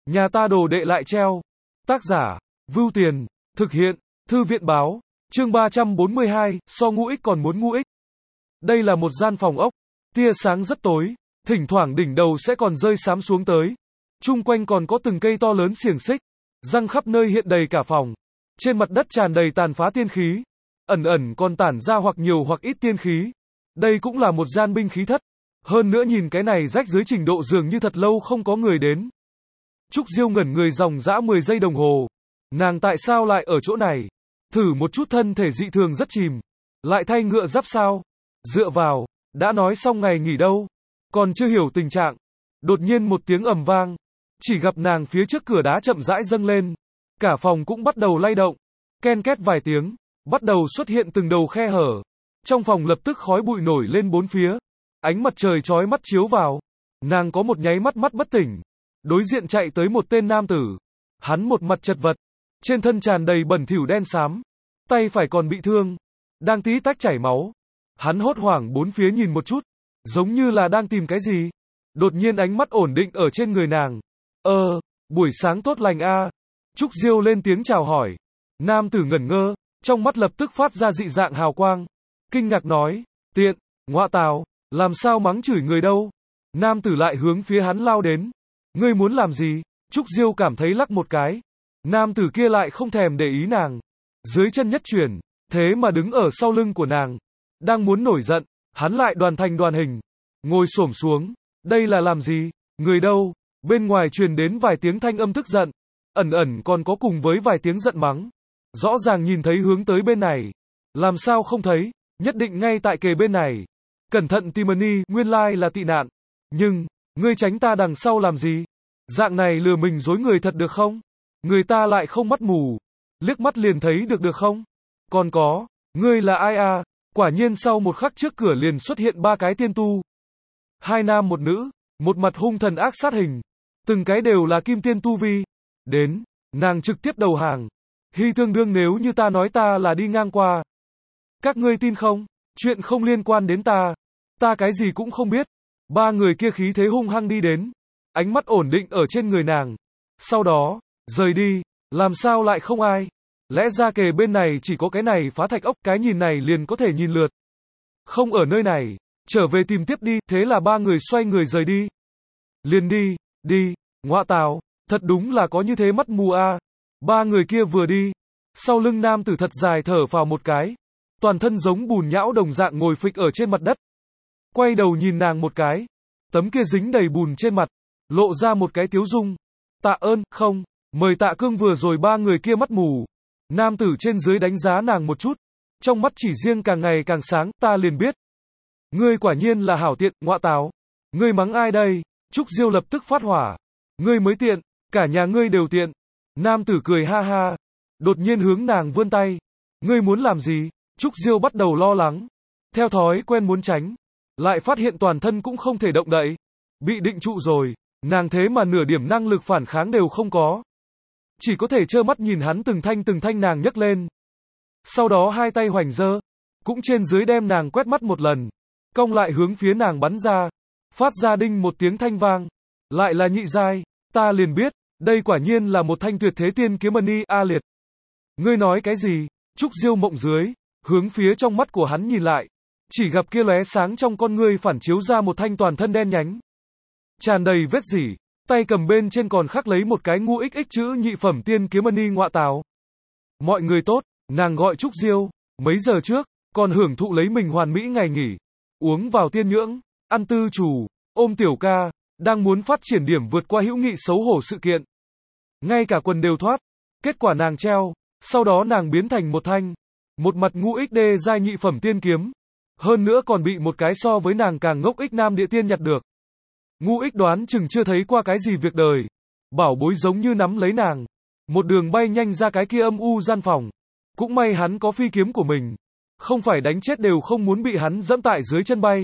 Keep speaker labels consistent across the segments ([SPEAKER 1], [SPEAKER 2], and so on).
[SPEAKER 1] Nhà ta đồ đệ lại treo. Tác giả, Vưu Tiền, thực hiện, Thư viện báo, chương 342, so ngũ ích còn muốn ngũ ích. Đây là một gian phòng ốc, tia sáng rất tối, thỉnh thoảng đỉnh đầu sẽ còn rơi xám xuống tới. Chung quanh còn có từng cây to lớn xiềng xích, răng khắp nơi hiện đầy cả phòng. Trên mặt đất tràn đầy tàn phá tiên khí, ẩn ẩn còn tản ra hoặc nhiều hoặc ít tiên khí. Đây cũng là một gian binh khí thất. Hơn nữa nhìn cái này rách dưới trình độ dường như thật lâu không có người đến. Trúc Diêu ngẩn người dòng dã 10 giây đồng hồ. Nàng tại sao lại ở chỗ này? Thử một chút thân thể dị thường rất chìm. Lại thay ngựa giáp sao? Dựa vào, đã nói xong ngày nghỉ đâu. Còn chưa hiểu tình trạng. Đột nhiên một tiếng ầm vang. Chỉ gặp nàng phía trước cửa đá chậm rãi dâng lên. Cả phòng cũng bắt đầu lay động. Ken két vài tiếng. Bắt đầu xuất hiện từng đầu khe hở. Trong phòng lập tức khói bụi nổi lên bốn phía. Ánh mặt trời chói mắt chiếu vào. Nàng có một nháy mắt bất tỉnh. Đối diện chạy tới một tên nam tử. Hắn một mặt chật vật. Trên thân tràn đầy bẩn thỉu đen xám. Tay phải còn bị thương. Đang tí tách chảy máu. Hắn hốt hoảng bốn phía nhìn một chút. Giống như là đang tìm cái gì. Đột nhiên ánh mắt ổn định ở trên người nàng. Buổi sáng tốt lành a. Trúc Diêu lên tiếng chào hỏi. Nam tử ngẩn ngơ. Trong mắt lập tức phát ra dị dạng hào quang. Kinh ngạc nói. Tiện, ngọa tào. Làm sao mắng chửi người đâu. Nam tử lại hướng phía hắn lao đến. Ngươi muốn làm gì? Trúc Diêu cảm thấy lắc một cái. Nam tử kia lại không thèm để ý nàng. Dưới chân nhất chuyển, thế mà đứng ở sau lưng của nàng. Đang muốn nổi giận, hắn lại đoàn thành đoàn hình. Ngồi xổm xuống. Đây là làm gì? Người đâu? Bên ngoài truyền đến vài tiếng thanh âm tức giận. Ẩn ẩn còn có cùng với vài tiếng giận mắng. Rõ ràng nhìn thấy hướng tới bên này. Làm sao không thấy? Nhất định ngay tại kề bên này. Cẩn thận Timony, nguyên lai là tị nạn. Nhưng, ngươi tránh ta đằng sau làm gì? Dạng này lừa mình dối người thật được không? Người ta lại không mắt mù. Liếc mắt liền thấy được không? Còn có, ngươi là ai à? Quả nhiên sau một khắc trước cửa liền xuất hiện ba cái tiên tu. Hai nam một nữ, một mặt hung thần ác sát hình. Từng cái đều là kim tiên tu vi. Đến, nàng trực tiếp đầu hàng. Hy tương đương nếu như ta nói ta là đi ngang qua. Các ngươi tin không? Chuyện không liên quan đến ta. Ta cái gì cũng không biết. Ba người kia khí thế hung hăng đi đến. Ánh mắt ổn định ở trên người nàng. Sau đó, rời đi. Làm sao lại không ai? Lẽ ra kề bên này chỉ có cái này phá thạch ốc. Cái nhìn này liền có thể nhìn lượt. Không ở nơi này. Trở về tìm tiếp đi. Thế là ba người xoay người rời đi. Liền đi. Đi. Ngọa tào. Thật đúng là có như thế mắt mù a. Ba người kia vừa đi. Sau lưng nam tử thật dài thở phào một cái. Toàn thân giống bùn nhão đồng dạng ngồi phịch ở trên mặt đất. Quay đầu nhìn nàng một cái. Tấm kia dính đầy bùn trên mặt. Lộ ra một cái tiếu dung. Tạ ơn, không. Mời Tạ Cương vừa rồi ba người kia mắt mù. Nam tử trên dưới đánh giá nàng một chút. Trong mắt chỉ riêng càng ngày càng sáng, ta liền biết. Ngươi quả nhiên là hảo tiện, ngọa táo. Ngươi mắng ai đây? Trúc Diêu lập tức phát hỏa. Ngươi mới tiện, cả nhà ngươi đều tiện. Nam tử cười ha ha. Đột nhiên hướng nàng vươn tay. Ngươi muốn làm gì? Trúc Diêu bắt đầu lo lắng. Theo thói quen muốn tránh. Lại phát hiện toàn thân cũng không thể động đậy. Bị định trụ rồi. Nàng thế mà nửa điểm năng lực phản kháng đều không có. Chỉ có thể trơ mắt nhìn hắn từng thanh nàng nhấc lên. Sau đó hai tay hoành dơ. Cũng trên dưới đem nàng quét mắt một lần. Cong lại hướng phía nàng bắn ra. Phát ra đinh một tiếng thanh vang. Lại là nhị giai. Ta liền biết. Đây quả nhiên là một thanh tuyệt thế tiên kiếm mani A liệt. Ngươi nói cái gì? Trúc Diêu mộng dưới. Hướng phía trong mắt của hắn nhìn lại. Chỉ gặp kia lóe sáng trong con ngươi phản chiếu ra một thanh toàn thân đen nhánh. Tràn đầy vết rỉ. Tay cầm bên trên còn khắc lấy một cái ngũ XX chữ nhị phẩm tiên kiếm mani ngọa táo. Mọi người tốt, nàng gọi Trúc Diêu. Mấy giờ trước, còn hưởng thụ lấy mình hoàn mỹ ngày nghỉ. Uống vào tiên nhưỡng, ăn tư chủ, ôm tiểu ca. Đang muốn phát triển điểm vượt qua hữu nghị xấu hổ sự kiện. Ngay cả quần đều thoát. Kết quả nàng treo. Sau đó nàng biến thành một thanh. Một mặt ngũ XD giai nhị phẩm tiên kiếm. Hơn nữa còn bị một cái so với nàng càng ngốc ích nam địa tiên nhặt được. Ngũ ích đoán chừng chưa thấy qua cái gì việc đời. Bảo bối giống như nắm lấy nàng. Một đường bay nhanh ra cái kia âm u gian phòng. Cũng may hắn có phi kiếm của mình. Không phải đánh chết đều không muốn bị hắn dẫm tại dưới chân bay.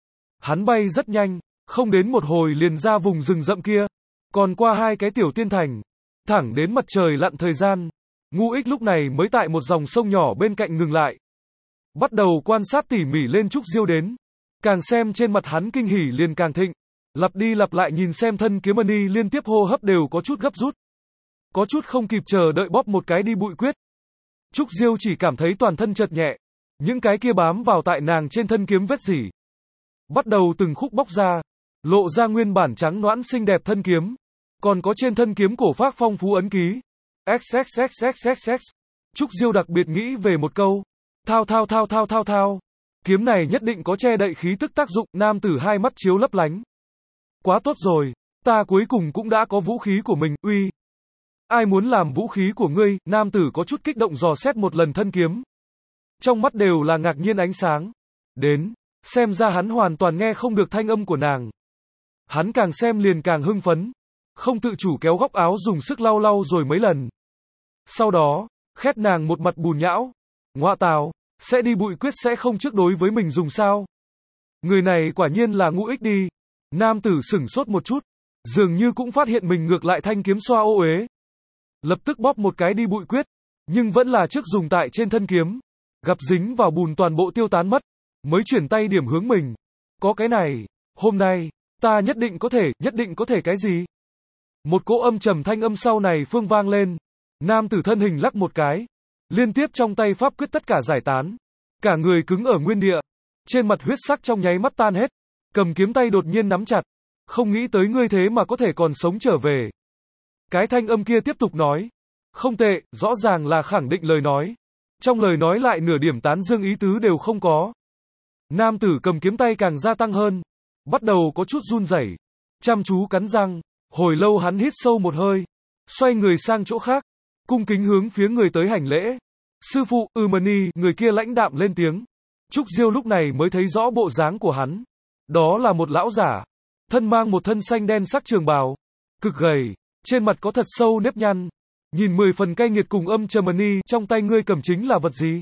[SPEAKER 1] Hắn bay rất nhanh. Không đến một hồi liền ra vùng rừng rậm kia. Còn qua hai cái tiểu tiên thành. Thẳng đến mặt trời lặn thời gian. Ngũ ích lúc này mới tại một dòng sông nhỏ bên cạnh ngừng lại. Bắt đầu quan sát tỉ mỉ lên Trúc Diêu đến. Càng xem trên mặt hắn kinh hỉ liền càng thịnh. Lặp đi lặp lại nhìn xem thân kiếm mani liên tiếp hô hấp đều có chút gấp rút. Có chút không kịp chờ đợi bóp một cái đi bụi quyết. Trúc Diêu chỉ cảm thấy toàn thân chợt nhẹ. Những cái kia bám vào tại nàng trên thân kiếm vết rỉ bắt đầu từng khúc bóc ra, lộ ra nguyên bản trắng nõn xinh đẹp thân kiếm. Còn có trên thân kiếm cổ phác phong phú ấn ký. XXXXXX. Trúc Diêu đặc biệt nghĩ về một câu. Thao. Kiếm này nhất định có che đậy khí tức tác dụng, nam tử hai mắt chiếu lấp lánh. Quá tốt rồi, ta cuối cùng cũng đã có vũ khí của mình, uy. Ai muốn làm vũ khí của ngươi, nam tử có chút kích động dò xét một lần thân kiếm. Trong mắt đều là ngạc nhiên ánh sáng. Đến, xem ra hắn hoàn toàn nghe không được thanh âm của nàng. Hắn càng xem liền càng hưng phấn. Không tự chủ kéo góc áo dùng sức lau lau rồi mấy lần. Sau đó, khét nàng một mặt bùn nhão. Ngoạ tào, sẽ đi bụi quyết sẽ không trước đối với mình dùng sao? Người này quả nhiên là ngũ ích đi. Nam tử sửng sốt một chút. Dường như cũng phát hiện mình ngược lại thanh kiếm xoa ô uế. Lập tức bóp một cái đi bụi quyết. Nhưng vẫn là trước dùng tại trên thân kiếm. Gặp dính vào bùn toàn bộ tiêu tán mất. Mới chuyển tay điểm hướng mình. Có cái này, hôm nay, ta nhất định có thể cái gì? Một cỗ âm trầm thanh âm sau này phương vang lên. Nam tử thân hình lắc một cái. Liên tiếp trong tay pháp quyết tất cả giải tán. Cả người cứng ở nguyên địa. Trên mặt huyết sắc trong nháy mắt tan hết. Cầm kiếm tay đột nhiên nắm chặt. Không nghĩ tới ngươi thế mà có thể còn sống trở về. Cái thanh âm kia tiếp tục nói. Không tệ, rõ ràng là khẳng định lời nói. Trong lời nói lại nửa điểm tán dương ý tứ đều không có. Nam tử cầm kiếm tay càng gia tăng hơn. Bắt đầu có chút run rẩy. Chăm chú cắn răng. Hồi lâu hắn hít sâu một hơi. Xoay người sang chỗ khác. Cung kính hướng phía người tới hành lễ. Sư phụ, Mani, người kia lãnh đạm lên tiếng. Trúc Diêu lúc này mới thấy rõ bộ dáng của hắn. Đó là một lão giả. Thân mang một thân xanh đen sắc trường bào. Cực gầy. Trên mặt có thật sâu nếp nhăn. Nhìn 10 phần cay nghiệt cùng âm trầm. Mani, trong tay ngươi cầm chính là vật gì?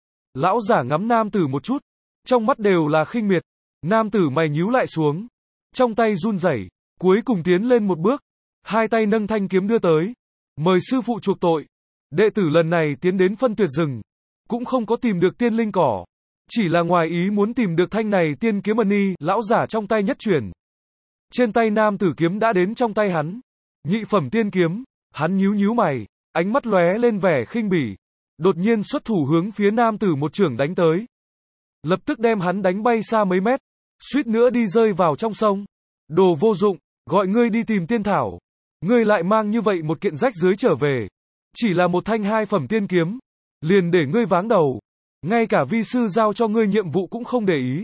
[SPEAKER 1] Lão giả ngắm nam tử một chút. Trong mắt đều là khinh miệt. Nam tử mày nhíu lại xuống. Trong tay run rẩy. Cuối cùng tiến lên một bước. Hai tay nâng thanh kiếm đưa tới. Mời sư phụ chuộc tội. Đệ tử lần này tiến đến phân tuyệt rừng. Cũng không có tìm được tiên linh cỏ. Chỉ là ngoài ý muốn tìm được thanh này tiên kiếm mani. Lão giả trong tay nhất chuyển. Trên tay nam tử kiếm đã đến trong tay hắn. Nhị phẩm tiên kiếm. Hắn nhíu mày. Ánh mắt lóe lên vẻ khinh bỉ. Đột nhiên xuất thủ hướng phía nam tử một chưởng đánh tới. Lập tức đem hắn đánh bay xa mấy mét. Suýt nữa đi rơi vào trong sông. Đồ vô dụng. Gọi ngươi đi tìm tiên thảo. Ngươi lại mang như vậy một kiện rách rưới trở về. Chỉ là một thanh 2 phẩm tiên kiếm. Liền để ngươi váng đầu. Ngay cả vi sư giao cho ngươi nhiệm vụ cũng không để ý.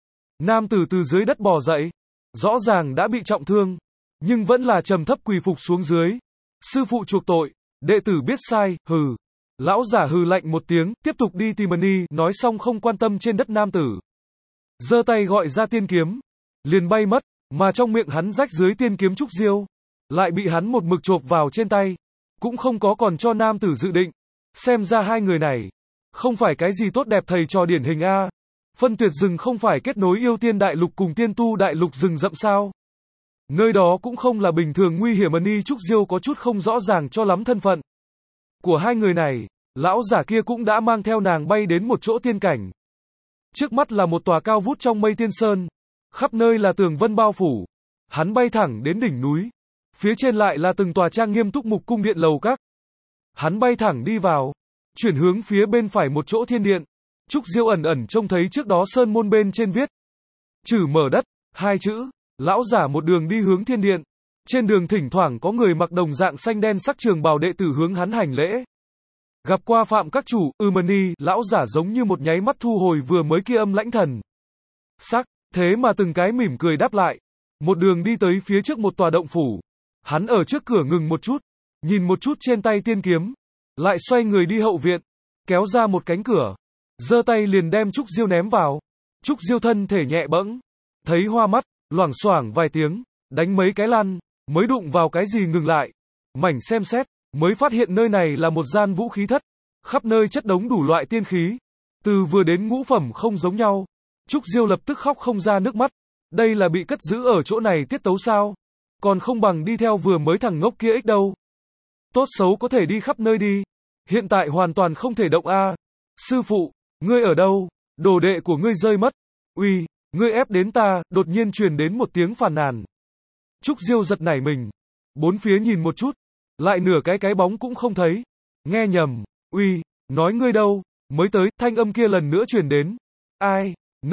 [SPEAKER 1] Nam tử từ dưới đất bò dậy. Rõ ràng đã bị trọng thương. Nhưng vẫn là trầm thấp quỳ phục xuống dưới. Sư phụ chuộc tội. Đệ tử biết sai, hừ. Lão giả hừ lạnh một tiếng, tiếp tục đi tìm Mani, nói xong không quan tâm trên đất nam tử. Giơ tay gọi ra tiên kiếm. Liền bay mất. Mà trong miệng hắn rách dưới tiên kiếm Trúc Diêu. Lại bị hắn một mực chộp vào trên tay. Cũng không có còn cho nam tử dự định. Xem ra hai người này. Không phải cái gì tốt đẹp thầy trò điển hình a. Phân tuyệt rừng không phải kết nối yêu tiên đại lục cùng tiên tu đại lục rừng rậm sao. Nơi đó cũng không là bình thường nguy hiểm. Mani Trúc Diêu có chút không rõ ràng cho lắm thân phận của hai người này. Lão giả kia cũng đã mang theo nàng bay đến một chỗ tiên cảnh. Trước mắt là một tòa cao vút trong mây tiên sơn. Khắp nơi là tường vân bao phủ. Hắn bay thẳng đến đỉnh núi. Phía trên lại là từng tòa trang nghiêm túc mục cung điện lầu các. Hắn bay thẳng đi vào. Chuyển hướng phía bên phải một chỗ thiên điện. Trúc Diêu ẩn trông thấy trước đó sơn môn bên trên viết. Trừ mở đất, 2 chữ. Lão giả một đường đi hướng thiên điện. Trên đường thỉnh thoảng có người mặc đồng dạng xanh đen sắc trường bào đệ tử hướng hắn hành lễ. Gặp qua phạm các chủ, Mani, lão giả giống như một nháy mắt thu hồi vừa mới kia âm lãnh thần sắc. Thế mà từng cái mỉm cười đáp lại. Một đường đi tới phía trước một tòa động phủ. Hắn ở trước cửa ngừng một chút. Nhìn một chút trên tay tiên kiếm. Lại xoay người đi hậu viện. Kéo ra một cánh cửa. Giơ tay liền đem Trúc Diêu ném vào. Trúc Diêu thân thể nhẹ bẫng. Thấy hoa mắt. Loảng xoảng vài tiếng. Đánh mấy cái lăn. Mới đụng vào cái gì ngừng lại. Mảnh xem xét. Mới phát hiện nơi này là một gian vũ khí thất. Khắp nơi chất đống đủ loại tiên khí. Từ vừa đến ngũ phẩm không giống nhau. Trúc Diêu lập tức khóc không ra nước mắt. Đây là bị cất giữ ở chỗ này tiết tấu sao? Còn không bằng đi theo vừa mới thằng ngốc kia ích đâu. Tốt xấu có thể đi khắp nơi đi. Hiện tại hoàn toàn không thể động a. Sư phụ, ngươi ở đâu? Đồ đệ của ngươi rơi mất. Uy, ngươi ép đến ta, đột nhiên truyền đến một tiếng phàn nàn. Trúc Diêu giật nảy mình. Bốn phía nhìn một chút. Lại nửa cái bóng cũng không thấy. Nghe nhầm. Uy, nói ngươi đâu? Mới tới, thanh âm kia lần nữa truyền đến. Ai?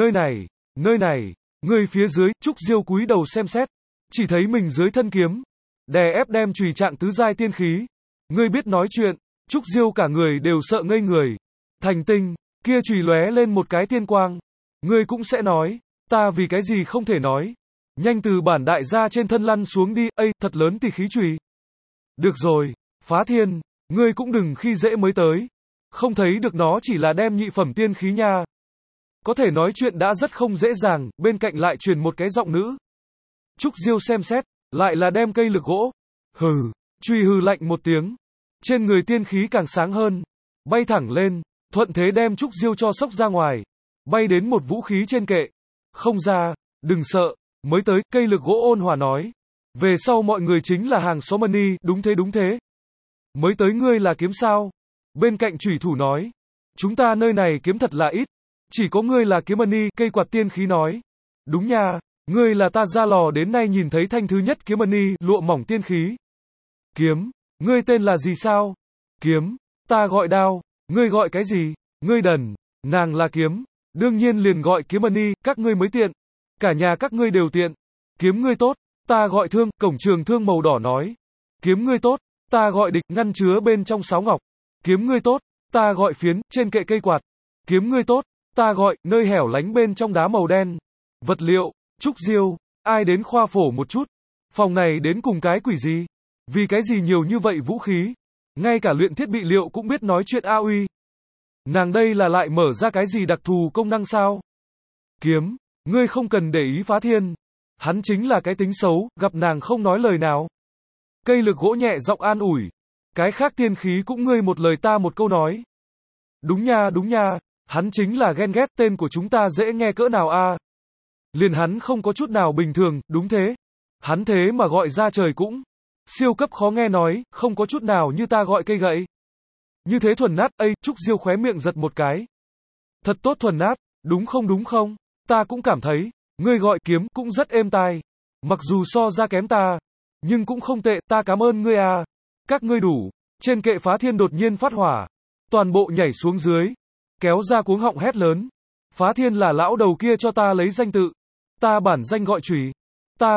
[SPEAKER 1] Nơi này. Người phía dưới, Trúc Diêu cúi đầu xem xét. Chỉ thấy mình dưới thân kiếm. Đè ép đem chùy trạng tứ giai tiên khí. Ngươi biết nói chuyện. Trúc Diêu cả người đều sợ ngây người. Thành tinh, kia chùy lóe lên một cái tiên quang. Ngươi cũng sẽ nói. Ta vì cái gì không thể nói. Nhanh từ bản đại gia trên thân lăn xuống đi, thật lớn tỷ khí chùy. Được rồi, Phá Thiên, ngươi cũng đừng khi dễ mới tới. Không thấy được nó chỉ là đem nhị phẩm tiên khí nha. Có thể nói chuyện đã rất không dễ dàng, bên cạnh lại truyền một cái giọng nữ. Trúc Diêu xem xét, lại là đem cây lực gỗ. Hừ, chùy hừ lạnh một tiếng. Trên người tiên khí càng sáng hơn. Bay thẳng lên, thuận thế đem Trúc Diêu cho sốc ra ngoài. Bay đến một vũ khí trên kệ. Không ra, đừng sợ. Mới tới, cây lực gỗ ôn hòa nói. Về sau mọi người chính là hàng xóm money, đúng thế. Mới tới ngươi là kiếm sao? Bên cạnh chủy thủ nói. Chúng ta nơi này kiếm thật là ít. Chỉ có ngươi là kiếm money, cây quạt tiên khí nói. Đúng nha, ngươi là ta ra lò đến nay nhìn thấy thanh thứ nhất kiếm money, lụa mỏng tiên khí. Kiếm, ngươi tên là gì sao? Kiếm, ta gọi Đao, ngươi gọi cái gì? Ngươi đần, nàng là Kiếm, đương nhiên liền gọi kiếm money, các ngươi mới tiện. Cả nhà các ngươi đều tiện. Kiếm ngươi tốt, ta gọi Thương, cổng trường thương màu đỏ nói. Kiếm ngươi tốt, ta gọi Địch, ngăn chứa bên trong sáo ngọc. Kiếm ngươi tốt, ta gọi Phiến, trên kệ cây quạt. Kiếm ngươi tốt, ta gọi, nơi hẻo lánh bên trong đá màu đen. Vật liệu, Trúc Diêu, ai đến khoa phổ một chút. Phòng này đến cùng cái quỷ gì? Vì cái gì nhiều như vậy vũ khí? Ngay cả luyện thiết bị liệu cũng biết nói chuyện a uy. Nàng đây là lại mở ra cái gì đặc thù công năng sao? Kiếm, ngươi không cần để ý Phá Thiên. Hắn chính là cái tính xấu, gặp nàng không nói lời nào. Cây lực gỗ nhẹ giọng an ủi. Cái khác tiên khí cũng ngươi một lời ta một câu nói. Đúng nha, hắn chính là ghen ghét, tên của chúng ta dễ nghe cỡ nào a? Liền hắn không có chút nào bình thường, đúng thế. Hắn thế mà gọi ra trời cũng siêu cấp khó nghe nói, không có chút nào như ta gọi cây gậy. Như thế thuần nát, Trúc Diêu khóe miệng giật một cái. Thật tốt thuần nát, đúng không? Ta cũng cảm thấy, ngươi gọi kiếm cũng rất êm tai. Mặc dù so ra kém ta, nhưng cũng không tệ, ta cảm ơn ngươi à. Các ngươi đủ. Trên kệ Phá Thiên đột nhiên phát hỏa. Toàn bộ nhảy xuống dưới. Kéo ra cuống họng hét lớn. Phá Thiên là lão đầu kia cho ta lấy danh tự. Ta bản danh gọi Chủy. Ta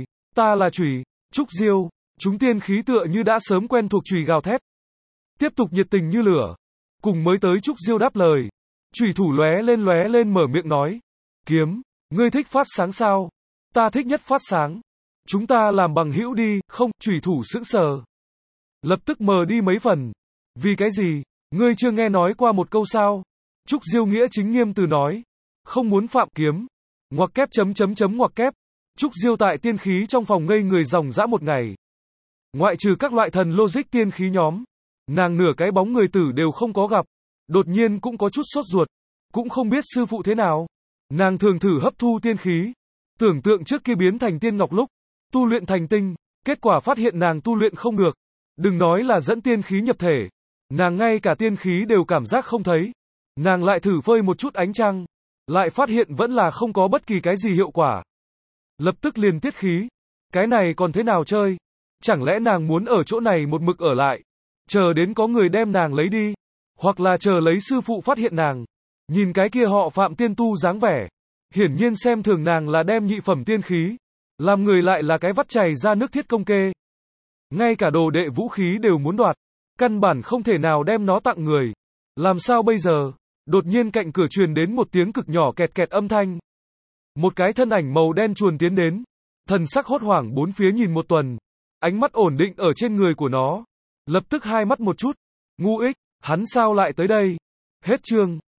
[SPEAKER 1] là Chủy. Trúc Diêu, chúng tiên khí tựa như đã sớm quen thuộc Chủy gào thét. Tiếp tục nhiệt tình như lửa. Cùng mới tới Trúc Diêu đáp lời. Chủy thủ lóe lên mở miệng nói. Kiếm, ngươi thích phát sáng sao? Ta thích nhất phát sáng. Chúng ta làm bằng hữu đi, không? Chủy thủ sững sờ. Lập tức mờ đi mấy phần. Vì cái gì? Ngươi chưa nghe nói qua một câu sao? Trúc Diêu nghĩa chính nghiêm từ nói. Không muốn phạm kiếm. Ngoặc kép ngoặc kép. Trúc Diêu tại tiên khí trong phòng ngây người dòng dã một ngày. Ngoại trừ các loại thần logic tiên khí nhóm. Nàng nửa cái bóng người tử đều không có gặp. Đột nhiên cũng có chút sốt ruột. Cũng không biết sư phụ thế nào. Nàng thường thử hấp thu tiên khí. Tưởng tượng trước kia biến thành tiên ngọc lúc. Tu luyện thành tinh. Kết quả phát hiện nàng tu luyện không được. Đừng nói là dẫn tiên khí nhập thể. Nàng ngay cả tiên khí đều cảm giác không thấy. Nàng lại thử phơi một chút ánh trăng. Lại phát hiện vẫn là không có bất kỳ cái gì hiệu quả. Lập tức liền tiết khí. Cái này còn thế nào chơi? Chẳng lẽ nàng muốn ở chỗ này một mực ở lại? Chờ đến có người đem nàng lấy đi. Hoặc là chờ lấy sư phụ phát hiện nàng. Nhìn cái kia họ Phạm tiên tu dáng vẻ. Hiển nhiên xem thường nàng là đem nhị phẩm tiên khí. Làm người lại là cái vắt chảy ra nước thiết công kê. Ngay cả đồ đệ vũ khí đều muốn đoạt. Căn bản không thể nào đem nó tặng người. Làm sao bây giờ? Đột nhiên cạnh cửa truyền đến một tiếng cực nhỏ kẹt kẹt âm thanh. Một cái thân ảnh màu đen chuồn tiến đến. Thần sắc hốt hoảng bốn phía nhìn một tuần. Ánh mắt ổn định ở trên người của nó. Lập tức hai mắt một chút. Ngu ích, hắn sao lại tới đây? Hết chương.